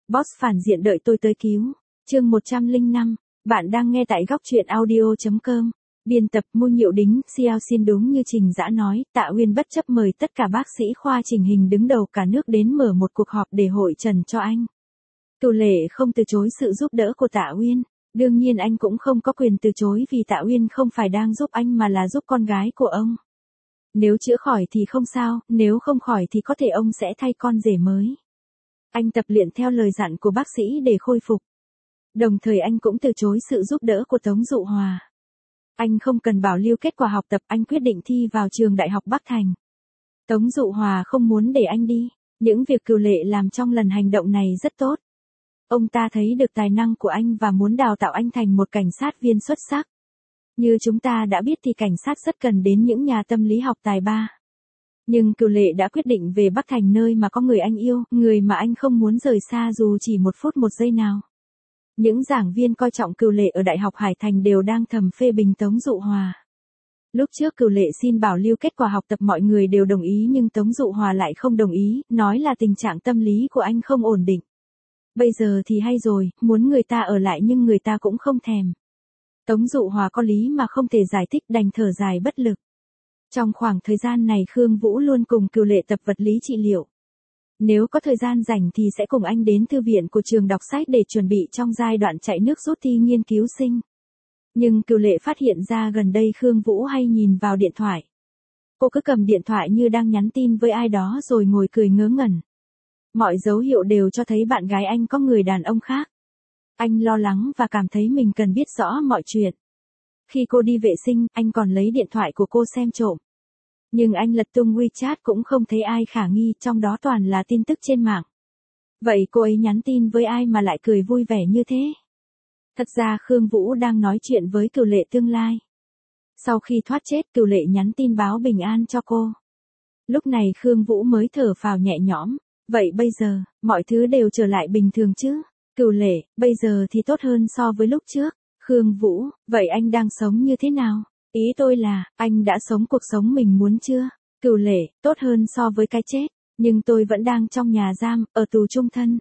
Boss phản diện đợi tôi tới cứu. Chương 105, bạn đang nghe tại góc truyện audio.com. Biên tập Mu Nhiệu Đính, Xiao xin đúng như Trình Dã nói, Tạ Uyên bất chấp mời tất cả bác sĩ khoa chỉnh hình đứng đầu cả nước đến mở một cuộc họp để hội trần cho anh. Cửu Lệ không từ chối sự giúp đỡ của Tạ Uyên, đương nhiên anh cũng không có quyền từ chối vì Tạ Uyên không phải đang giúp anh mà là giúp con gái của ông. Nếu chữa khỏi thì không sao, nếu không khỏi thì có thể ông sẽ thay con rể mới. Anh tập luyện theo lời dặn của bác sĩ để khôi phục. Đồng thời anh cũng từ chối sự giúp đỡ của Tống Dụ Hòa. Anh không cần bảo lưu kết quả học tập, anh quyết định thi vào trường Đại học Bắc Thành. Tống Dụ Hòa không muốn để anh đi, những việc Cửu Lệ làm trong lần hành động này rất tốt. Ông ta thấy được tài năng của anh và muốn đào tạo anh thành một cảnh sát viên xuất sắc. Như chúng ta đã biết thì cảnh sát rất cần đến những nhà tâm lý học tài ba. Nhưng Cửu Lệ đã quyết định về Bắc Thành, nơi mà có người anh yêu, người mà anh không muốn rời xa dù chỉ một phút một giây nào. Những giảng viên coi trọng Cửu Lệ ở Đại học Hải Thành đều đang thầm phê bình Tống Dụ Hòa. Lúc trước Cửu Lệ xin bảo lưu kết quả học tập mọi người đều đồng ý nhưng Tống Dụ Hòa lại không đồng ý, nói là tình trạng tâm lý của anh không ổn định. Bây giờ thì hay rồi, muốn người ta ở lại nhưng người ta cũng không thèm. Tống Dụ Hòa có lý mà không thể giải thích, đành thở dài bất lực. Trong khoảng thời gian này Khương Vũ luôn cùng Cửu Lệ tập vật lý trị liệu. Nếu có thời gian rảnh thì sẽ cùng anh đến thư viện của trường đọc sách để chuẩn bị trong giai đoạn chạy nước rút thi nghiên cứu sinh. Nhưng Cửu Lệ phát hiện ra gần đây Khương Vũ hay nhìn vào điện thoại. Cô cứ cầm điện thoại như đang nhắn tin với ai đó rồi ngồi cười ngớ ngẩn. Mọi dấu hiệu đều cho thấy bạn gái anh có người đàn ông khác. Anh lo lắng và cảm thấy mình cần biết rõ mọi chuyện. Khi cô đi vệ sinh, anh còn lấy điện thoại của cô xem trộm. Nhưng anh lật tung WeChat cũng không thấy ai khả nghi, trong đó toàn là tin tức trên mạng. Vậy cô ấy nhắn tin với ai mà lại cười vui vẻ như thế? Thật ra Khương Vũ đang nói chuyện với Cửu Lệ tương lai. Sau khi thoát chết, Cửu Lệ nhắn tin báo bình an cho cô. Lúc này Khương Vũ mới thở phào nhẹ nhõm. Vậy bây giờ, mọi thứ đều trở lại bình thường chứ? Cửu Lệ, bây giờ thì tốt hơn so với lúc trước. Khương Vũ, vậy anh đang sống như thế nào? Ý tôi là, anh đã sống cuộc sống mình muốn chưa? Cửu Lệ, tốt hơn so với cái chết, nhưng tôi vẫn đang trong nhà giam, ở tù chung thân.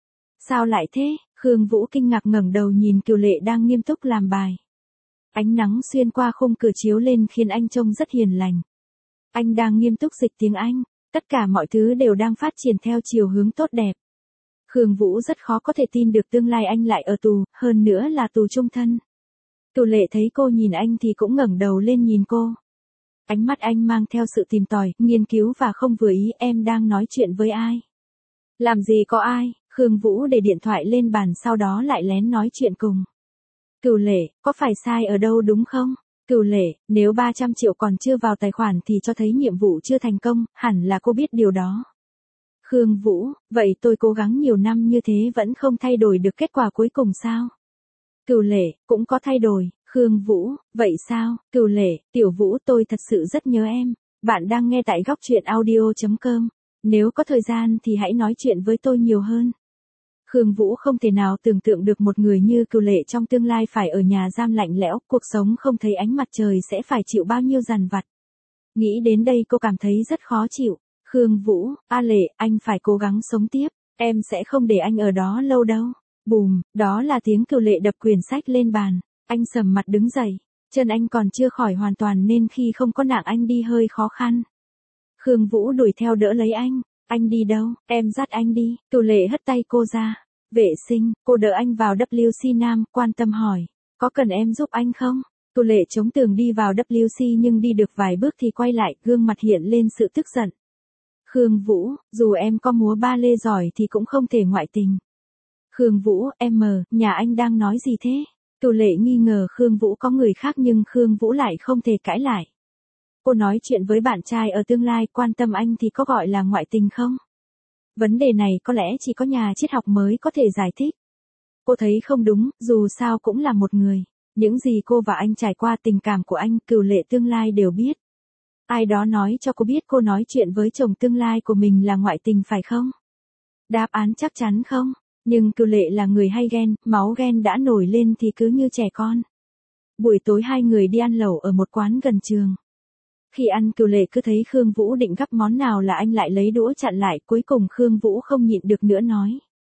Sao lại thế? Khương Vũ kinh ngạc ngẩng đầu nhìn Cửu Lệ đang nghiêm túc làm bài. Ánh nắng xuyên qua khung cửa chiếu lên khiến anh trông rất hiền lành. Anh đang nghiêm túc dịch tiếng Anh, tất cả mọi thứ đều đang phát triển theo chiều hướng tốt đẹp. Khương Vũ rất khó có thể tin được tương lai anh lại ở tù, hơn nữa là tù chung thân. Cửu Lệ thấy cô nhìn anh thì cũng ngẩng đầu lên nhìn cô. Ánh mắt anh mang theo sự tìm tòi, nghiên cứu và không vừa ý. Em đang nói chuyện với ai? Làm gì có ai? Khương Vũ để điện thoại lên bàn sau đó lại lén nói chuyện cùng. Cửu Lệ, có phải sai ở đâu đúng không? Cửu Lệ, nếu 300 triệu còn chưa vào tài khoản thì cho thấy nhiệm vụ chưa thành công, hẳn là cô biết điều đó. Khương Vũ, vậy tôi cố gắng nhiều năm như thế vẫn không thay đổi được kết quả cuối cùng sao? Cửu Lệ, cũng có thay đổi. Khương Vũ, vậy sao? Cửu Lệ, Tiểu Vũ, tôi thật sự rất nhớ em. Bạn đang nghe tại góc truyện audio.com. Nếu có thời gian thì hãy nói chuyện với tôi nhiều hơn. Khương Vũ không thể nào tưởng tượng được một người như Cửu Lệ trong tương lai phải ở nhà giam lạnh lẽo, cuộc sống không thấy ánh mặt trời sẽ phải chịu bao nhiêu dằn vặt. Nghĩ đến đây cô cảm thấy rất khó chịu. Khương Vũ, A Lệ, anh phải cố gắng sống tiếp, em sẽ không để anh ở đó lâu đâu. Bùm, đó là tiếng Cửu Lệ đập quyển sách lên bàn. Anh sầm mặt đứng dậy, chân anh còn chưa khỏi hoàn toàn nên khi không có nạng anh đi hơi khó khăn. Khương Vũ đuổi theo đỡ lấy anh đi đâu? Em dắt anh đi. Cửu Lệ hất tay cô ra. Vệ sinh, cô đỡ anh vào WC Nam, quan tâm hỏi, có cần em giúp anh không? Cửu Lệ chống tường đi vào WC nhưng đi được vài bước thì quay lại, gương mặt hiện lên sự tức giận. Khương Vũ, dù em có múa ba lê giỏi thì cũng không thể ngoại tình. Khương Vũ, nhà anh đang nói gì thế? Cửu Lệ nghi ngờ Khương Vũ có người khác nhưng Khương Vũ lại không thể cãi lại. Cô nói chuyện với bạn trai ở tương lai, quan tâm anh thì có gọi là ngoại tình không? Vấn đề này có lẽ chỉ có nhà triết học mới có thể giải thích. Cô thấy không đúng, dù sao cũng là một người. Những gì cô và anh trải qua, tình cảm của anh, Cửu Lệ tương lai đều biết. Ai đó nói cho cô biết cô nói chuyện với chồng tương lai của mình là ngoại tình phải không? Đáp án chắc chắn không. Nhưng Cửu Lệ là người hay ghen, máu ghen đã nổi lên thì cứ như trẻ con. Buổi tối hai người đi ăn lẩu ở một quán gần trường. Khi ăn Cửu Lệ cứ thấy Khương Vũ định gắp món nào là anh lại lấy đũa chặn lại, cuối cùng Khương Vũ không nhịn được nữa nói.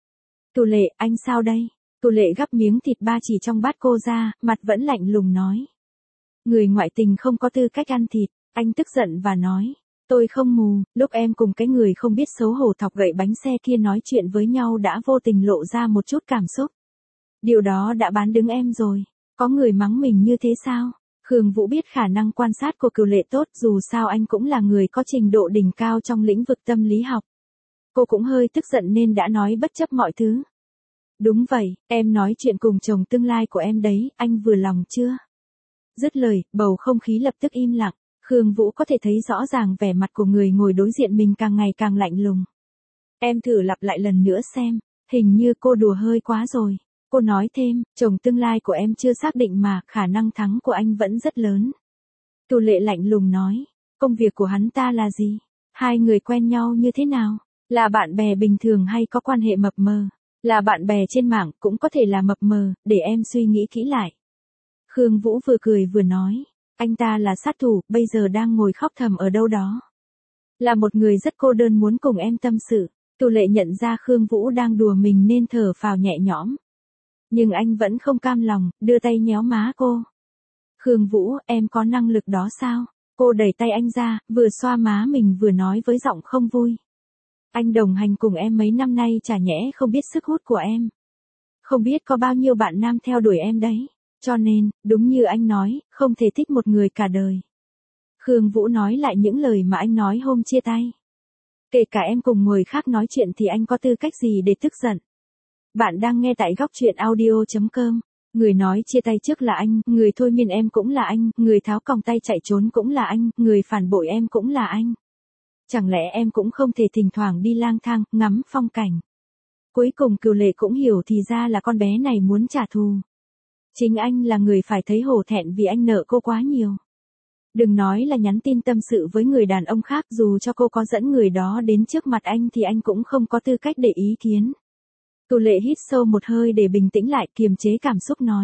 Cửu Lệ, anh sao đây? Cửu Lệ gắp miếng thịt ba chỉ trong bát cô ra, mặt vẫn lạnh lùng nói. Người ngoại tình không có tư cách ăn thịt, anh tức giận và nói. Tôi không mù, lúc em cùng cái người không biết xấu hổ thọc gậy bánh xe kia nói chuyện với nhau đã vô tình lộ ra một chút cảm xúc. Điều đó đã bán đứng em rồi, có người mắng mình như thế sao? Khương Vũ biết khả năng quan sát của Cửu Lệ tốt, dù sao anh cũng là người có trình độ đỉnh cao trong lĩnh vực tâm lý học. Cô cũng hơi tức giận nên đã nói bất chấp mọi thứ. Đúng vậy, em nói chuyện cùng chồng tương lai của em đấy, anh vừa lòng chưa? Dứt lời, bầu không khí lập tức im lặng. Khương Vũ có thể thấy rõ ràng vẻ mặt của người ngồi đối diện mình càng ngày càng lạnh lùng. Em thử lặp lại lần nữa xem, hình như cô đùa hơi quá rồi. Cô nói thêm, chồng tương lai của em chưa xác định mà, khả năng thắng của anh vẫn rất lớn. Cửu Lệ lạnh lùng nói, công việc của hắn ta là gì? Hai người quen nhau như thế nào? Là bạn bè bình thường hay có quan hệ mập mờ? Là bạn bè trên mạng cũng có thể là mập mờ, để em suy nghĩ kỹ lại. Khương Vũ vừa cười vừa nói, anh ta là sát thủ, bây giờ đang ngồi khóc thầm ở đâu đó. Là một người rất cô đơn muốn cùng em tâm sự. Cửu Lệ nhận ra Khương Vũ đang đùa mình nên thở phào nhẹ nhõm. Nhưng anh vẫn không cam lòng, đưa tay nhéo má cô. Khương Vũ, em có năng lực đó sao? Cô đẩy tay anh ra, vừa xoa má mình vừa nói với giọng không vui. Anh đồng hành cùng em mấy năm nay chả nhẽ không biết sức hút của em. Không biết có bao nhiêu bạn nam theo đuổi em đấy. Cho nên, đúng như anh nói, không thể thích một người cả đời. Khương Vũ nói lại những lời mà anh nói hôm chia tay. Kể cả em cùng người khác nói chuyện thì anh có tư cách gì để tức giận. Bạn đang nghe tại góc truyện audio.com. Người nói chia tay trước là anh, người thôi miên em cũng là anh, người tháo còng tay chạy trốn cũng là anh, người phản bội em cũng là anh. Chẳng lẽ em cũng không thể thỉnh thoảng đi lang thang, ngắm phong cảnh. Cuối cùng Cửu Lệ cũng hiểu thì ra là con bé này muốn trả thù. Chính anh là người phải thấy hổ thẹn vì anh nợ cô quá nhiều. Đừng nói là nhắn tin tâm sự với người đàn ông khác, dù cho cô có dẫn người đó đến trước mặt anh thì anh cũng không có tư cách để ý kiến. Cửu Lệ hít sâu một hơi để bình tĩnh lại, kiềm chế cảm xúc nói.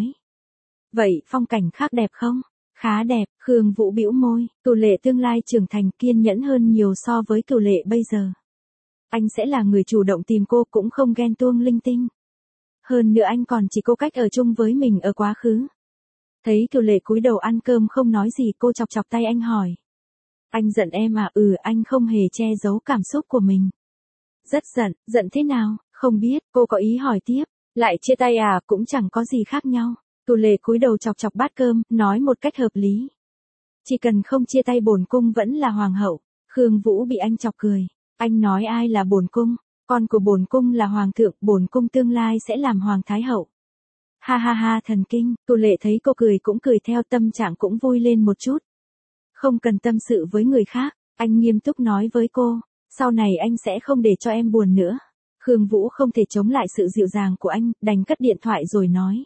Vậy, phong cảnh khác đẹp không? Khá đẹp, Khương Vũ bĩu môi, Cửu Lệ tương lai trưởng thành kiên nhẫn hơn nhiều so với Cửu Lệ bây giờ. Anh sẽ là người chủ động tìm cô, cũng không ghen tuông linh tinh. Hơn nữa anh còn chỉ cô cách ở chung với mình ở quá khứ. Thấy Cửu Lệ cúi đầu ăn cơm không nói gì, cô chọc chọc tay anh hỏi. Anh giận em à? Anh không hề che giấu cảm xúc của mình. Rất giận, giận thế nào? Không biết, cô có ý hỏi tiếp. Lại chia tay à? Cũng chẳng có gì khác nhau. Cửu Lệ cúi đầu chọc chọc bát cơm, nói một cách hợp lý. Chỉ cần không chia tay bổn cung vẫn là hoàng hậu. Khương Vũ bị anh chọc cười. Anh nói ai là bổn cung? Con của bổn cung là hoàng thượng, bổn cung tương lai sẽ làm hoàng thái hậu. Ha ha ha, thần kinh. Cửu Lệ thấy cô cười cũng cười theo, tâm trạng cũng vui lên một chút. Không cần tâm sự với người khác, anh nghiêm túc nói với cô. Sau này anh sẽ không để cho em buồn nữa. Khương Vũ không thể chống lại sự dịu dàng của anh, đành cất điện thoại rồi nói.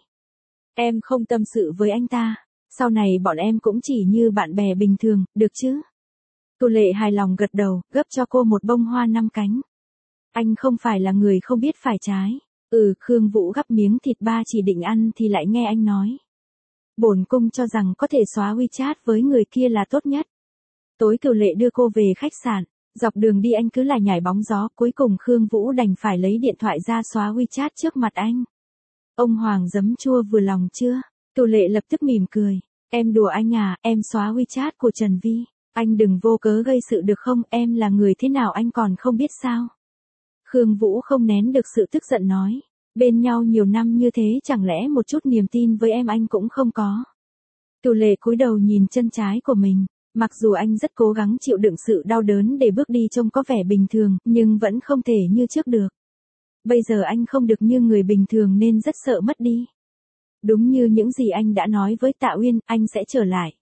Em không tâm sự với anh ta. Sau này bọn em cũng chỉ như bạn bè bình thường, được chứ? Cửu Lệ hài lòng gật đầu, gấp cho cô một bông hoa 5 cánh. Anh không phải là người không biết phải trái. Khương Vũ gắp miếng thịt ba chỉ định ăn thì lại nghe anh nói. Bổn cung cho rằng có thể xóa WeChat với người kia là tốt nhất. Tối Cửu Lệ đưa cô về khách sạn, dọc đường đi anh cứ lại nhảy bóng gió, cuối cùng Khương Vũ đành phải lấy điện thoại ra xóa WeChat trước mặt anh. Ông Hoàng giấm chua vừa lòng chưa? Cửu Lệ lập tức mỉm cười. Em đùa anh à, em xóa WeChat của Trần Vi. Anh đừng vô cớ gây sự được không, em là người thế nào anh còn không biết sao? Khương Vũ không nén được sự tức giận nói. Bên nhau nhiều năm như thế chẳng lẽ một chút niềm tin với em anh cũng không có? Cửu Lệ cúi đầu nhìn chân trái của mình. Mặc dù anh rất cố gắng chịu đựng sự đau đớn để bước đi trông có vẻ bình thường, nhưng vẫn không thể như trước được. Bây giờ anh không được như người bình thường nên rất sợ mất đi. Đúng như những gì anh đã nói với Tạ Uyên, anh sẽ trở lại.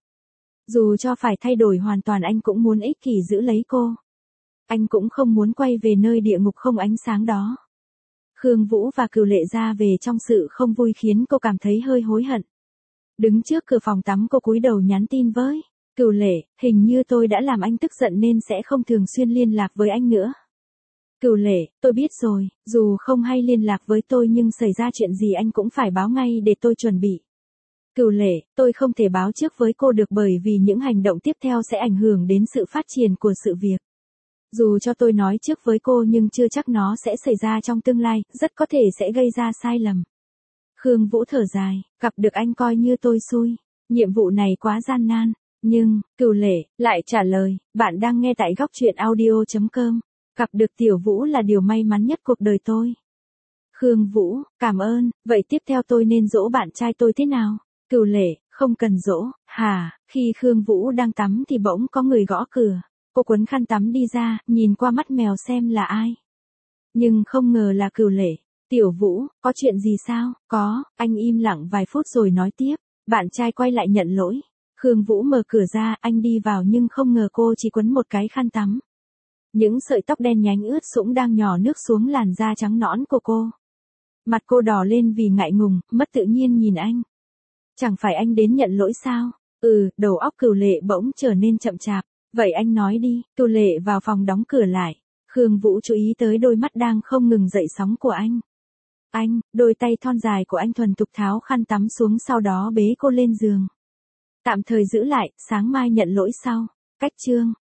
Dù cho phải thay đổi hoàn toàn anh cũng muốn ích kỷ giữ lấy cô. Anh cũng không muốn quay về nơi địa ngục không ánh sáng đó. Khương Vũ và Cửu Lệ ra về trong sự không vui khiến cô cảm thấy hơi hối hận. Đứng trước cửa phòng tắm cô cúi đầu nhắn tin với Cửu Lệ, hình như tôi đã làm anh tức giận nên sẽ không thường xuyên liên lạc với anh nữa. Cửu Lệ, tôi biết rồi, dù không hay liên lạc với tôi nhưng xảy ra chuyện gì anh cũng phải báo ngay để tôi chuẩn bị. Cửu Lệ, tôi không thể báo trước với cô được bởi vì những hành động tiếp theo sẽ ảnh hưởng đến sự phát triển của sự việc. Dù cho tôi nói trước với cô nhưng chưa chắc nó sẽ xảy ra trong tương lai, rất có thể sẽ gây ra sai lầm. Khương Vũ thở dài, gặp được anh coi như tôi xui. Nhiệm vụ này quá gian nan. Nhưng, Cửu Lệ, lại trả lời, bạn đang nghe tại góc chuyện audio.com. Gặp được Tiểu Vũ là điều may mắn nhất cuộc đời tôi. Khương Vũ, cảm ơn, vậy tiếp theo tôi nên dỗ bạn trai tôi thế nào? Cửu Lệ, không cần dỗ, hả? Khi Khương Vũ đang tắm thì bỗng có người gõ cửa. Cô quấn khăn tắm đi ra, nhìn qua mắt mèo xem là ai. Nhưng không ngờ là Cửu Lệ. Tiểu Vũ, có chuyện gì sao? Có, anh im lặng vài phút rồi nói tiếp. Bạn trai quay lại nhận lỗi. Khương Vũ mở cửa ra, anh đi vào nhưng không ngờ cô chỉ quấn một cái khăn tắm. Những sợi tóc đen nhánh ướt sũng đang nhỏ nước xuống làn da trắng nõn của cô. Mặt cô đỏ lên vì ngại ngùng, mất tự nhiên nhìn anh. Chẳng phải anh đến nhận lỗi sao? Đầu óc Cửu Lệ bỗng trở nên chậm chạp. Vậy anh nói đi. Cửu Lệ vào phòng đóng cửa lại. Khương Vũ chú ý tới đôi mắt đang không ngừng dậy sóng của anh. Đôi tay thon dài của anh thuần thục tháo khăn tắm xuống sau đó bế cô lên giường. Tạm thời giữ lại, sáng mai nhận lỗi sau. Cách chương.